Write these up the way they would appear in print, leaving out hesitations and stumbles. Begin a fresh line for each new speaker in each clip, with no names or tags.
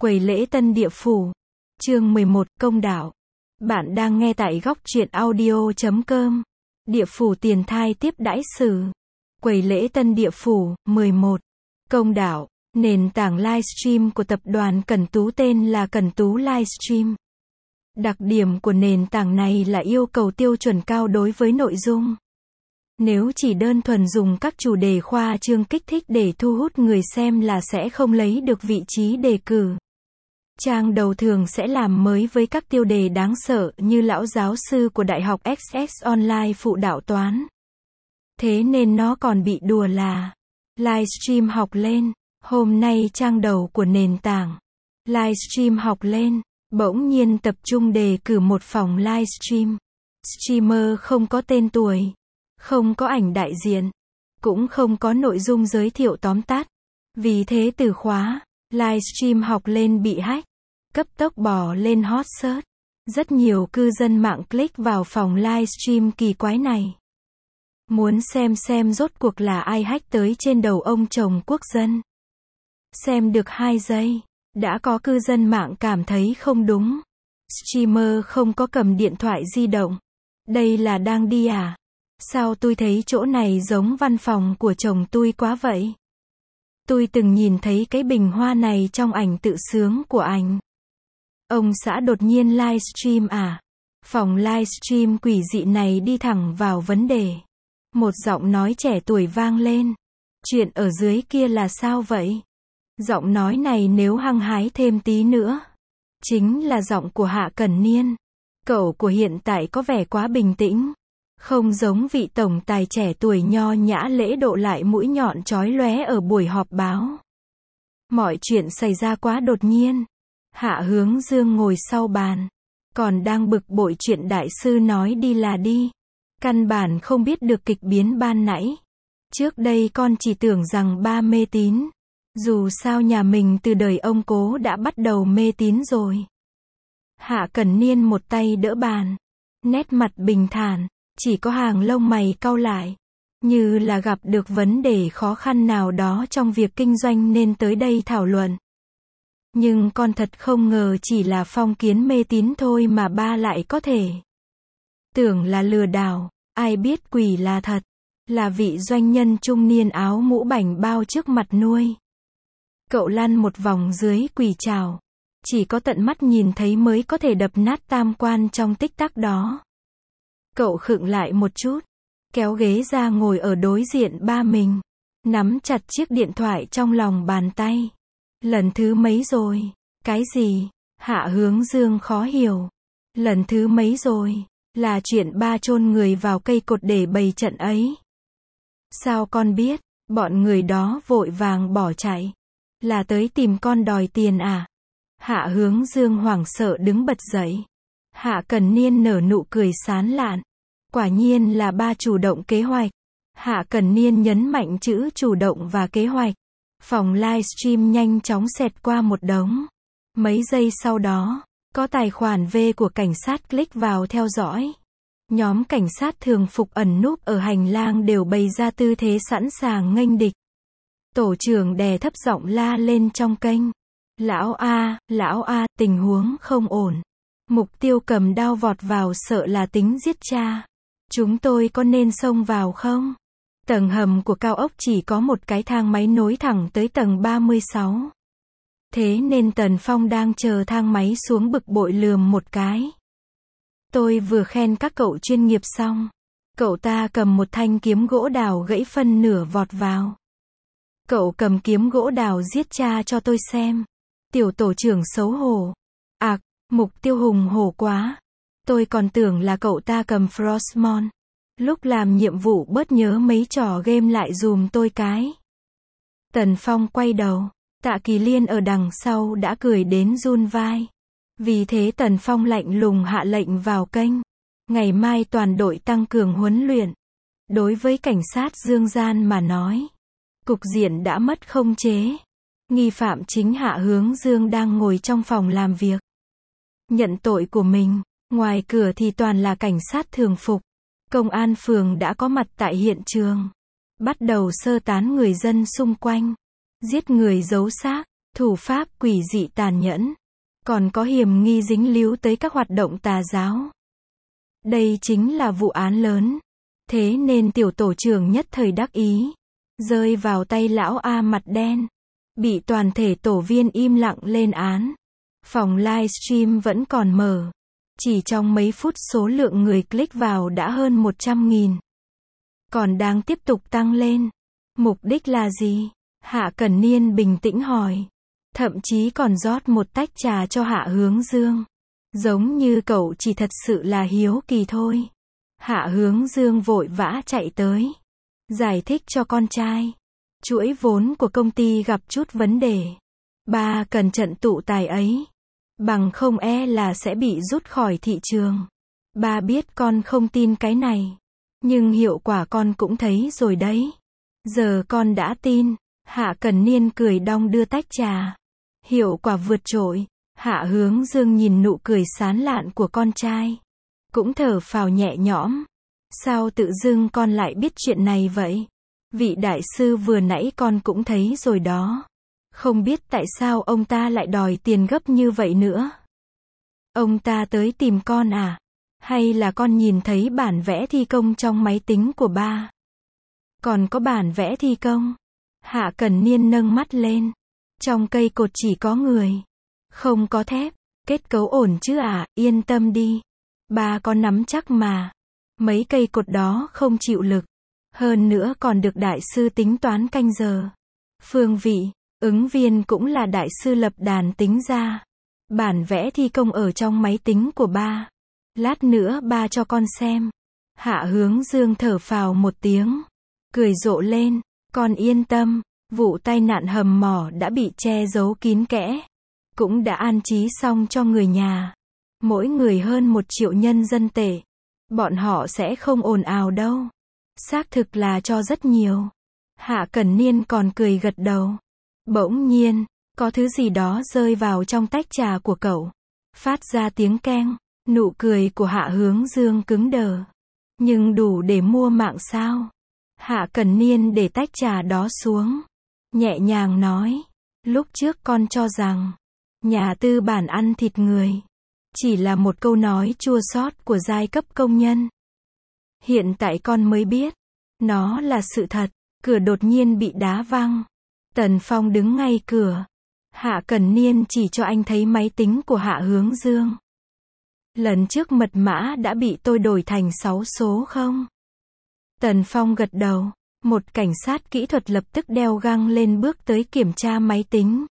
Quầy lễ tân địa phủ. Chương 11, Công đạo. Bạn đang nghe tại góc truyện audio.com. Địa phủ tiền thai tiếp đãi sử. Quầy lễ tân địa phủ. 11. Công đạo. Nền tảng livestream của tập đoàn Cẩn Tú tên là Cẩn Tú Livestream. Đặc điểm của nền tảng này là yêu cầu tiêu chuẩn cao đối với nội dung. Nếu chỉ đơn thuần dùng các chủ đề khoa trương kích thích để thu hút người xem là sẽ không lấy được vị trí đề cử. Trang đầu thường sẽ làm mới với các tiêu đề đáng sợ như lão giáo sư của Đại học XX Online phụ đạo toán. Thế nên nó còn bị đùa là livestream học lên. Hôm nay trang đầu của nền tảng livestream học lên bỗng nhiên tập trung đề cử một phòng livestream. Streamer không có tên tuổi, không có ảnh đại diện, cũng không có nội dung giới thiệu tóm tắt. Vì thế từ khóa livestream học lên bị hack, cấp tốc bò lên hot search. Rất nhiều cư dân mạng click vào phòng livestream kỳ quái này. Muốn xem rốt cuộc là ai hack tới trên đầu ông chồng quốc dân. Xem được 2 giây, đã có cư dân mạng cảm thấy không đúng. Streamer không có cầm điện thoại di động. Đây là đang đi à? Sao tôi thấy chỗ này giống văn phòng của chồng tôi quá vậy? Tôi từng nhìn thấy cái bình hoa này trong ảnh tự sướng của anh. Ông xã đột nhiên livestream à? Phòng livestream quỷ dị này đi thẳng vào vấn đề. Một giọng nói trẻ tuổi vang lên. Chuyện ở dưới kia là sao vậy? Giọng nói này nếu hăng hái thêm tí nữa, chính là giọng của Hạ Cẩn Niên. Cậu của hiện tại có vẻ quá bình tĩnh, không giống vị tổng tài trẻ tuổi nho nhã lễ độ lại mũi nhọn chói lóe ở buổi họp báo. Mọi chuyện xảy ra quá đột nhiên. Hạ Hướng Dương ngồi sau bàn, còn đang bực bội chuyện đại sư nói đi là đi. Căn bản không biết được kịch biến ban nãy. Trước đây con chỉ tưởng rằng ba mê tín. Dù sao nhà mình từ đời ông cố đã bắt đầu mê tín rồi. Hạ Cẩn Niên một tay đỡ bàn, nét mặt bình thản, chỉ có hàng lông mày cau lại, như là gặp được vấn đề khó khăn nào đó trong việc kinh doanh nên tới đây thảo luận. Nhưng con thật không ngờ chỉ là phong kiến mê tín thôi mà ba lại có thể tưởng là lừa đảo, ai biết quỷ là thật, là vị doanh nhân trung niên áo mũ bảnh bao trước mặt nuôi. Cậu lăn một vòng dưới quỷ trảo, chỉ có tận mắt nhìn thấy mới có thể đập nát tam quan trong tích tắc đó. Cậu khựng lại một chút, kéo ghế ra ngồi ở đối diện ba mình, nắm chặt chiếc điện thoại trong lòng bàn tay. Lần thứ mấy rồi? Cái gì? Hạ Hướng Dương khó hiểu. Lần thứ mấy rồi? Là chuyện ba chôn người vào cây cột để bày trận ấy. Sao con biết? Bọn người đó vội vàng bỏ chạy. Là tới tìm con đòi tiền à? Hạ Hướng Dương hoảng sợ đứng bật dậy. Hạ Cẩn Niên nở nụ cười sán lạn. Quả nhiên là ba chủ động kế hoạch. Hạ Cẩn Niên nhấn mạnh chữ chủ động và kế hoạch. Phòng livestream nhanh chóng xẹt qua một đống. Mấy giây sau đó, có tài khoản V của cảnh sát click vào theo dõi. Nhóm cảnh sát thường phục ẩn núp ở hành lang đều bày ra tư thế sẵn sàng nghênh địch. Tổ trưởng đè thấp giọng la lên trong kênh. Lão A, tình huống không ổn. Mục tiêu cầm đao vọt vào sợ là tính giết cha. Chúng tôi có nên xông vào không? Tầng hầm của cao ốc chỉ có một cái thang máy nối thẳng tới tầng 36. Thế nên Tần Phong đang chờ thang máy xuống bực bội lườm một cái. Tôi vừa khen các cậu chuyên nghiệp xong. Cậu ta cầm một thanh kiếm gỗ đào gãy phân nửa vọt vào. Cậu cầm kiếm gỗ đào giết cha cho tôi xem. Tiểu tổ trưởng xấu hổ. Mục tiêu hùng hổ quá. Tôi còn tưởng là cậu ta cầm Frostmon. Lúc làm nhiệm vụ bớt nhớ mấy trò game lại dùm tôi cái. Tần Phong quay đầu. Tạ Kỳ Liên ở đằng sau đã cười đến run vai. Vì thế Tần Phong lạnh lùng hạ lệnh vào kênh. Ngày mai toàn đội tăng cường huấn luyện. Đối với cảnh sát Dương Gian mà nói, cục diện đã mất khống chế. Nghi phạm chính Hạ Hướng Dương đang ngồi trong phòng làm việc. Nhận tội của mình, ngoài cửa thì toàn là cảnh sát thường phục. Công an phường đã có mặt tại hiện trường. Bắt đầu sơ tán người dân xung quanh. Giết người giấu xác. thủ pháp quỷ dị tàn nhẫn, còn có hiểm nghi dính líu tới các hoạt động tà giáo. Đây chính là vụ án lớn. Thế nên tiểu tổ trưởng nhất thời đắc ý, rơi vào tay lão A mặt đen, bị toàn thể tổ viên im lặng lên án. Phòng livestream vẫn còn mở. Chỉ trong mấy phút số lượng người click vào đã hơn 100.000. Còn đang tiếp tục tăng lên. Mục đích là gì? Hạ Cẩn Niên bình tĩnh hỏi. Thậm chí còn rót một tách trà cho Hạ Hướng Dương. Giống như cậu chỉ thật sự là hiếu kỳ thôi. Hạ Hướng Dương vội vã chạy tới. Giải thích cho con trai. Chuỗi vốn của công ty gặp chút vấn đề. Ba cần trận tụ tài ấy. Bằng không là sẽ bị rút khỏi thị trường. Ba biết con không tin cái này. Nhưng hiệu quả con cũng thấy rồi đấy. Giờ con đã tin. Hạ Cẩn Niên cười đong đưa tách trà. Hiệu quả vượt trội. Hạ Hướng Dương nhìn nụ cười sán lạn của con trai. Cũng thở phào nhẹ nhõm. Sao tự dưng con lại biết chuyện này vậy? Vị đại sư vừa nãy con cũng thấy rồi đó. Không biết tại sao ông ta lại đòi tiền gấp như vậy nữa. Ông ta tới tìm con à? Hay là con nhìn thấy bản vẽ thi công trong máy tính của ba? Còn có bản vẽ thi công? Hạ Cẩn Niên nâng mắt lên. Trong cây cột chỉ có người. Không có thép. Kết cấu ổn chứ à? Yên tâm đi. Ba có nắm chắc mà. Mấy cây cột đó không chịu lực. Hơn nữa còn được đại sư tính toán canh giờ. Phương vị, ứng viên cũng là đại sư lập đàn tính ra. Bản vẽ thi công ở trong máy tính của ba. Lát nữa ba cho con xem. Hạ Hướng Dương thở phào một tiếng. Cười rộ lên. Con yên tâm. Vụ tai nạn hầm mỏ đã bị che giấu kín kẽ. Cũng đã an trí xong cho người nhà. Mỗi người hơn 1 triệu nhân dân tệ. Bọn họ sẽ không ồn ào đâu. Xác thực là cho rất nhiều. Hạ Cẩn Niên còn cười gật đầu. Bỗng nhiên, có thứ gì đó rơi vào trong tách trà của cậu. Phát ra tiếng keng. Nụ cười của Hạ Hướng Dương cứng đờ. Nhưng đủ để mua mạng sao? Hạ Cẩn Niên để tách trà đó xuống. Nhẹ nhàng nói. Lúc trước con cho rằng nhà tư bản ăn thịt người. Chỉ là một câu nói chua xót của giai cấp công nhân. Hiện tại con mới biết. Nó là sự thật. Cửa đột nhiên bị đá văng. Tần Phong đứng ngay cửa. Hạ Cẩn Niên chỉ cho anh thấy máy tính của Hạ Hướng Dương. Lần trước mật mã đã bị tôi đổi thành 6 số không? Tần Phong gật đầu. Một cảnh sát kỹ thuật lập tức đeo găng lên bước tới kiểm tra máy tính.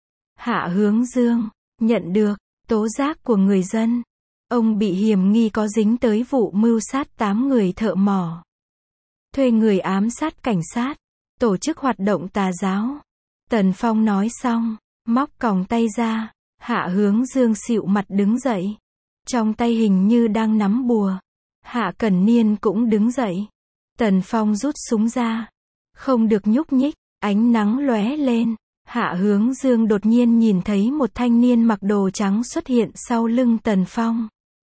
Hạ Hướng Dương nhận được tố giác của người dân. Ông bị hiểm nghi có dính tới vụ mưu sát 8 người thợ mỏ. Thuê người ám sát cảnh sát. Tổ chức hoạt động tà giáo. Tần Phong nói xong, móc còng tay ra. Hạ Hướng Dương xịu mặt đứng dậy. Trong tay hình như đang nắm bùa. Hạ Cẩn Niên cũng đứng dậy. Tần Phong rút súng ra. Không được nhúc nhích. Ánh nắng lóe lên. Hạ Hướng Dương đột nhiên nhìn thấy một thanh niên mặc đồ trắng xuất hiện sau lưng Tần Phong.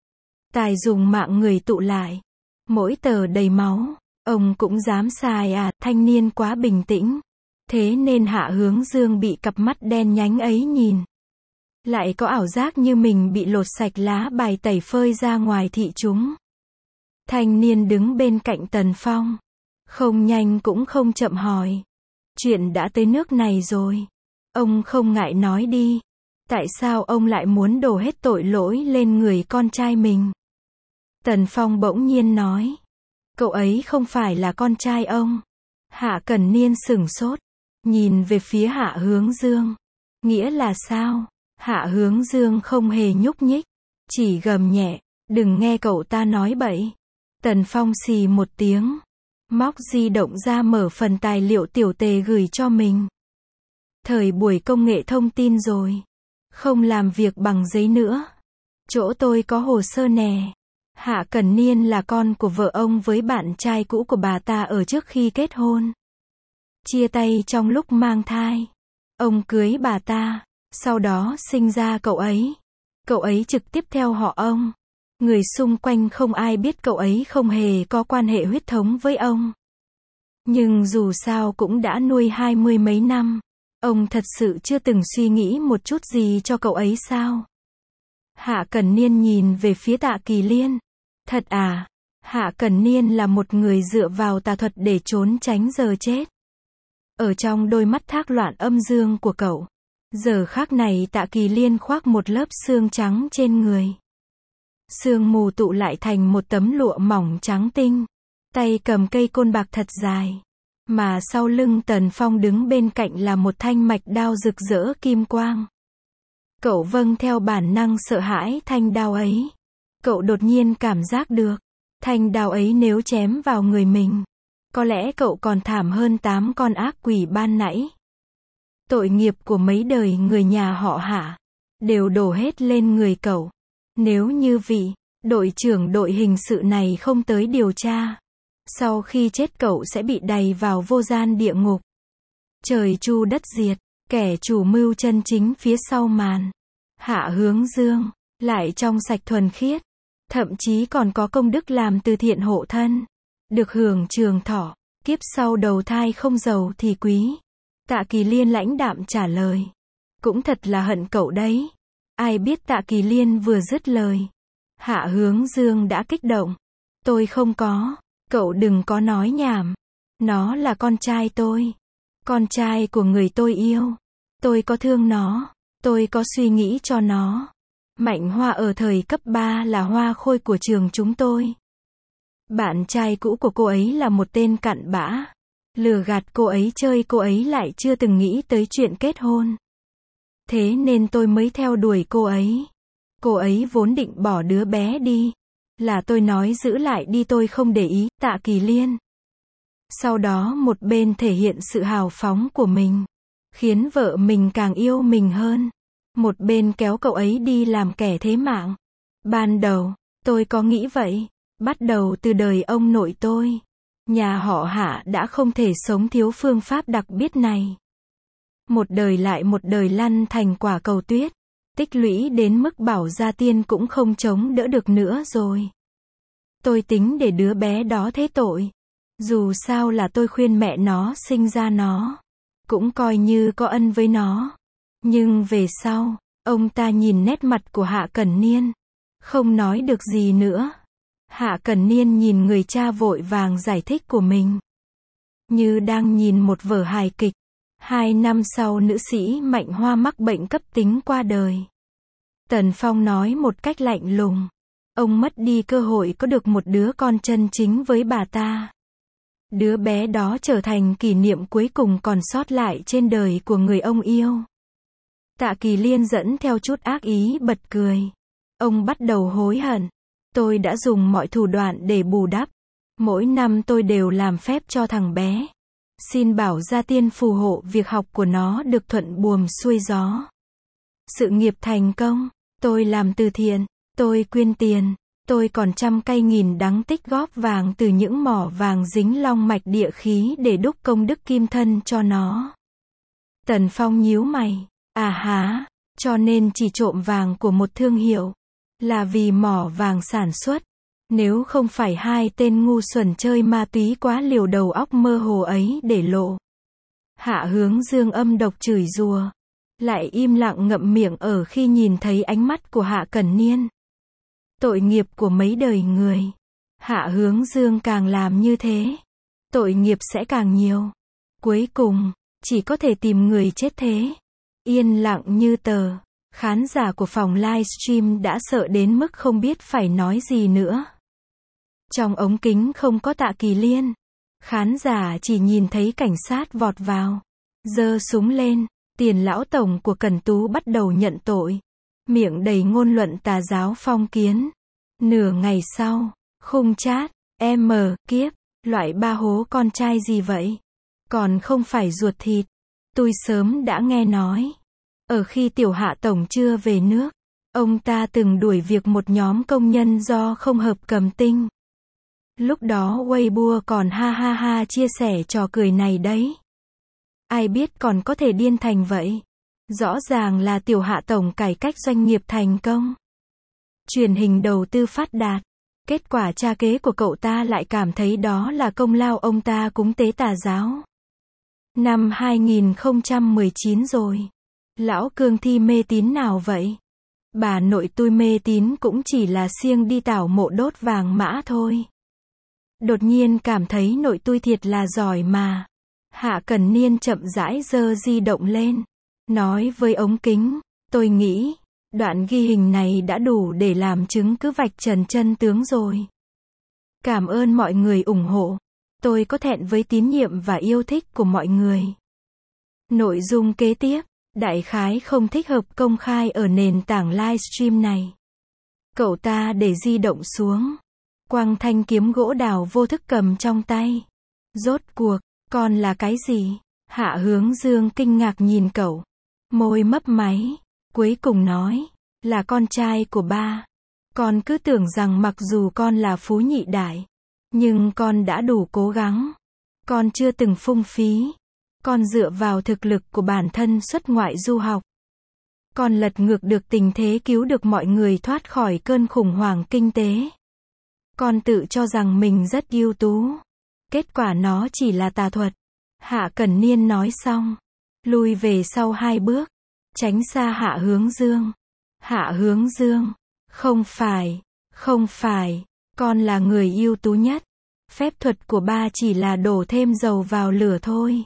Tài dùng mạng người tụ lại. Mỗi tờ đầy máu. Ông cũng dám xài à? Thanh niên quá bình tĩnh. Thế nên Hạ Hướng Dương bị cặp mắt đen nhánh ấy nhìn. Lại có ảo giác như mình bị lột sạch lá bài tẩy phơi ra ngoài thị chúng. Thanh niên đứng bên cạnh Tần Phong. Không nhanh cũng không chậm hỏi. Chuyện đã tới nước này rồi. Ông không ngại nói đi. Tại sao ông lại muốn đổ hết tội lỗi lên người con trai mình? Tần Phong bỗng nhiên nói. Cậu ấy không phải là con trai ông. Hạ Cẩn Niên sửng sốt. Nhìn về phía Hạ Hướng Dương. Nghĩa là sao? Hạ Hướng Dương không hề nhúc nhích. Chỉ gầm nhẹ. Đừng nghe cậu ta nói bậy. Tần Phong xì một tiếng. Móc di động ra mở phần tài liệu tiểu tề gửi cho mình. Thời buổi công nghệ thông tin rồi. Không làm việc bằng giấy nữa. Chỗ tôi có hồ sơ nè. Hạ Cẩn Niên là con của vợ ông với bạn trai cũ của bà ta ở trước khi kết hôn. Chia tay trong lúc mang thai. Ông cưới bà ta. Sau đó sinh ra cậu ấy. Cậu ấy trực tiếp theo họ ông. Người xung quanh không ai biết cậu ấy không hề có quan hệ huyết thống với ông. Nhưng dù sao cũng đã nuôi 20 mấy năm. Ông thật sự chưa từng suy nghĩ một chút gì cho cậu ấy sao? Hạ Cẩn Niên nhìn về phía Tạ Kỳ Liên. Thật à? Hạ Cẩn Niên là một người dựa vào tà thuật để trốn tránh giờ chết. Ở trong đôi mắt thác loạn âm dương của cậu, giờ khắc này Tạ Kỳ Liên khoác một lớp xương trắng trên người. Sương mù tụ lại thành một tấm lụa mỏng trắng tinh. Tay cầm cây côn bạc thật dài. Mà sau lưng Tần Phong đứng bên cạnh là một thanh mạch đao rực rỡ kim quang. Cậu vâng theo bản năng sợ hãi thanh đao ấy. Cậu đột nhiên cảm giác được, thanh đao ấy nếu chém vào người mình, có lẽ cậu còn thảm hơn 8 con ác quỷ ban nãy. Tội nghiệp của mấy đời người nhà họ Hạ, đều đổ hết lên người cậu. Nếu như vị đội trưởng đội hình sự này không tới điều tra, sau khi chết cậu sẽ bị đày vào vô gian địa ngục. Trời chu đất diệt, kẻ chủ mưu chân chính phía sau màn. Hạ Hướng Dương, lại trong sạch thuần khiết, thậm chí còn có công đức làm từ thiện hộ thân, được hưởng trường thọ, kiếp sau đầu thai không giàu thì quý. Tạ Kỳ Liên lãnh đạm trả lời. Cũng thật là hận cậu đấy. Ai biết Tạ Kỳ Liên vừa dứt lời, Hạ Hướng Dương đã kích động. Tôi không có, cậu đừng có nói nhảm. Nó là con trai tôi. Con trai của người tôi yêu. Tôi có thương nó. Tôi có suy nghĩ cho nó. Mạnh Hoa ở thời cấp 3 là hoa khôi của trường chúng tôi. Bạn trai cũ của cô ấy là một tên cặn bã. Lừa gạt cô ấy chơi, cô ấy lại chưa từng nghĩ tới chuyện kết hôn. Thế nên tôi mới theo đuổi cô ấy. Cô ấy vốn định bỏ đứa bé đi. Là tôi nói giữ lại đi, tôi không để ý. Tạ Kỳ Liên. Sau đó một bên thể hiện sự hào phóng của mình, khiến vợ mình càng yêu mình hơn. Một bên kéo cậu ấy đi làm kẻ thế mạng. Ban đầu, tôi có nghĩ vậy. Bắt đầu từ đời ông nội tôi, nhà họ Hạ đã không thể sống thiếu phương pháp đặc biệt này. Một đời lại một đời lăn thành quả cầu tuyết. Tích lũy đến mức Bảo Gia Tiên cũng không chống đỡ được nữa rồi. Tôi tính để đứa bé đó thế tội. Dù sao là tôi khuyên mẹ nó sinh ra nó, cũng coi như có ân với nó. Nhưng về sau, ông ta nhìn nét mặt của Hạ Cẩn Niên, không nói được gì nữa. Hạ Cẩn Niên nhìn người cha vội vàng giải thích của mình, như đang nhìn một vở hài kịch. 2 năm sau nữ sĩ Mạnh Hoa mắc bệnh cấp tính qua đời. Tần Phong nói một cách lạnh lùng. Ông mất đi cơ hội có được một đứa con chân chính với bà ta. Đứa bé đó trở thành kỷ niệm cuối cùng còn sót lại trên đời của người ông yêu. Tạ Kỳ Liên dẫn theo chút ác ý bật cười. Ông bắt đầu hối hận. Tôi đã dùng mọi thủ đoạn để bù đắp. Mỗi năm tôi đều làm phép cho thằng bé. Xin Bảo Gia Tiên phù hộ việc học của nó được thuận buồm xuôi gió. Sự nghiệp thành công. Tôi làm từ thiện. Tôi quyên tiền. Tôi còn trăm cây nghìn đắng tích góp vàng từ những mỏ vàng dính long mạch địa khí để đúc công đức kim thân cho nó. Tần Phong nhíu mày. À há, cho nên chỉ trộm vàng của một thương hiệu. Là vì mỏ vàng sản xuất. Nếu không phải hai tên ngu xuẩn chơi ma túy quá liều đầu óc mơ hồ ấy để lộ. Hạ Hướng Dương âm độc chửi rủa, lại im lặng ngậm miệng ở khi nhìn thấy ánh mắt của Hạ Cẩn Niên. Tội nghiệp của mấy đời người. Hạ Hướng Dương càng làm như thế, tội nghiệp sẽ càng nhiều. Cuối cùng, chỉ có thể tìm người chết thế. Yên lặng như tờ. Khán giả của phòng livestream đã sợ đến mức không biết phải nói gì nữa. Trong ống kính không có Tạ Kỳ Liên. Khán giả chỉ nhìn thấy cảnh sát vọt vào, giơ súng lên. Tiền lão tổng của Cẩn Tú bắt đầu nhận tội. Miệng đầy ngôn luận tà giáo phong kiến. Nửa ngày sau, khung chat, kiếp, loại ba hố con trai gì vậy? Còn không phải ruột thịt. Tôi sớm đã nghe nói. Ở khi Tiểu Hạ tổng chưa về nước, ông ta từng đuổi việc một nhóm công nhân do không hợp cầm tinh. Lúc đó Weibo còn ha ha ha chia sẻ trò cười này đấy. Ai biết còn có thể điên thành vậy. Rõ ràng là Tiểu Hạ tổng cải cách doanh nghiệp thành công. Truyền hình đầu tư phát đạt. Kết quả cha kế của cậu ta lại cảm thấy đó là công lao ông ta cúng tế tà giáo. Năm 2019 rồi. Lão Cương thi mê tín nào vậy? Bà nội tôi mê tín cũng chỉ là siêng đi tảo mộ đốt vàng mã thôi. Đột nhiên cảm thấy nội tôi thiệt là giỏi mà. Hạ Cần Niên chậm rãi giơ di động lên. Nói với ống kính, tôi nghĩ, đoạn ghi hình này đã đủ để làm chứng cứ vạch trần chân tướng rồi. Cảm ơn mọi người ủng hộ. Tôi có thẹn với tín nhiệm và yêu thích của mọi người. Nội dung kế tiếp, đại khái không thích hợp công khai ở nền tảng livestream này. Cậu ta để di động xuống. Quăng thanh kiếm gỗ đào vô thức cầm trong tay. Rốt cuộc, con là cái gì? Hạ Hướng Dương kinh ngạc nhìn cậu. Môi mấp máy. Cuối cùng nói, là con trai của ba. Con cứ tưởng rằng mặc dù con là phú nhị đại, nhưng con đã đủ cố gắng. Con chưa từng phung phí. Con dựa vào thực lực của bản thân xuất ngoại du học. Con lật ngược được tình thế, cứu được mọi người thoát khỏi cơn khủng hoảng kinh tế. Con tự cho rằng mình rất ưu tú. Kết quả nó chỉ là tà thuật. Hạ Cần Niên nói xong, lui về sau 2 bước, tránh xa Hạ Hướng Dương. Hạ Hướng Dương, không phải, con là người ưu tú nhất. Phép thuật của ba chỉ là đổ thêm dầu vào lửa thôi.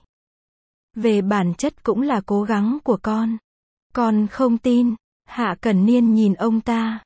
Về bản chất cũng là cố gắng của con. Con không tin. Hạ Cần Niên nhìn ông ta.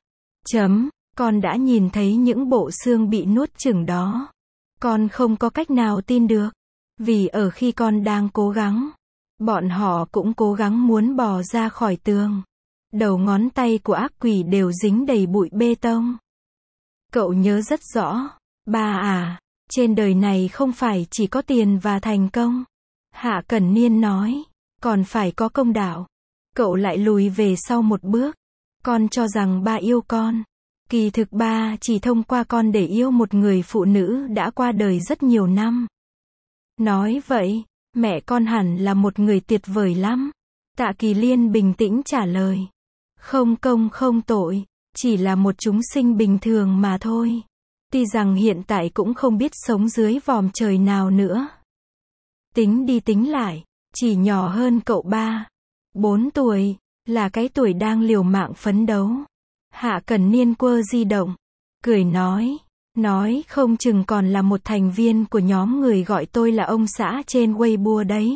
Con đã nhìn thấy những bộ xương bị nuốt chửng đó. Con không có cách nào tin được. Vì ở khi con đang cố gắng, bọn họ cũng cố gắng muốn bò ra khỏi tường. Đầu ngón tay của ác quỷ đều dính đầy bụi bê tông. Cậu nhớ rất rõ. Ba à, trên đời này không phải chỉ có tiền và thành công. Hạ Cần Niên nói, còn phải có công đạo. Cậu lại lùi về sau một bước. Con cho rằng ba yêu con. Kỳ thực ba chỉ thông qua con để yêu một người phụ nữ đã qua đời rất nhiều năm. Nói vậy, mẹ con hẳn là một người tuyệt vời lắm. Tạ Kỳ Liên bình tĩnh trả lời. Không công không tội, chỉ là một chúng sinh bình thường mà thôi. Tuy rằng hiện tại cũng không biết sống dưới vòm trời nào nữa. Tính đi tính lại, chỉ nhỏ hơn cậu 4 tuổi, là cái tuổi đang liều mạng phấn đấu. Hạ Cần Niên quơ di động, cười nói không chừng còn là một thành viên của nhóm người gọi tôi là ông xã trên Weibo đấy.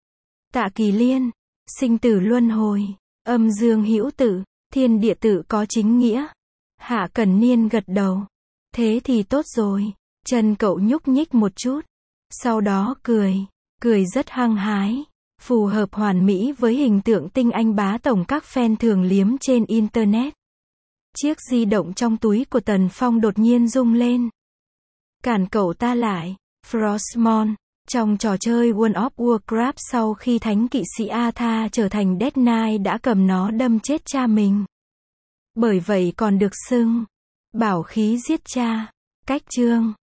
Tạ Kỳ Liên, sinh tử luân hồi, âm dương hữu tử, thiên địa tự có chính nghĩa. Hạ Cần Niên gật đầu. Thế thì tốt rồi. Chân cậu nhúc nhích một chút. Sau đó cười rất hăng hái. Phù hợp hoàn mỹ với hình tượng tinh anh bá tổng các fan thường liếm trên Internet. Chiếc di động trong túi của Tần Phong đột nhiên rung lên. Cản cậu ta lại. Frostmourne, trong trò chơi World of Warcraft sau khi thánh kỵ sĩ Arthur trở thành Death Knight đã cầm nó đâm chết cha mình. Bởi vậy còn được xưng bảo khí giết cha. Cách chương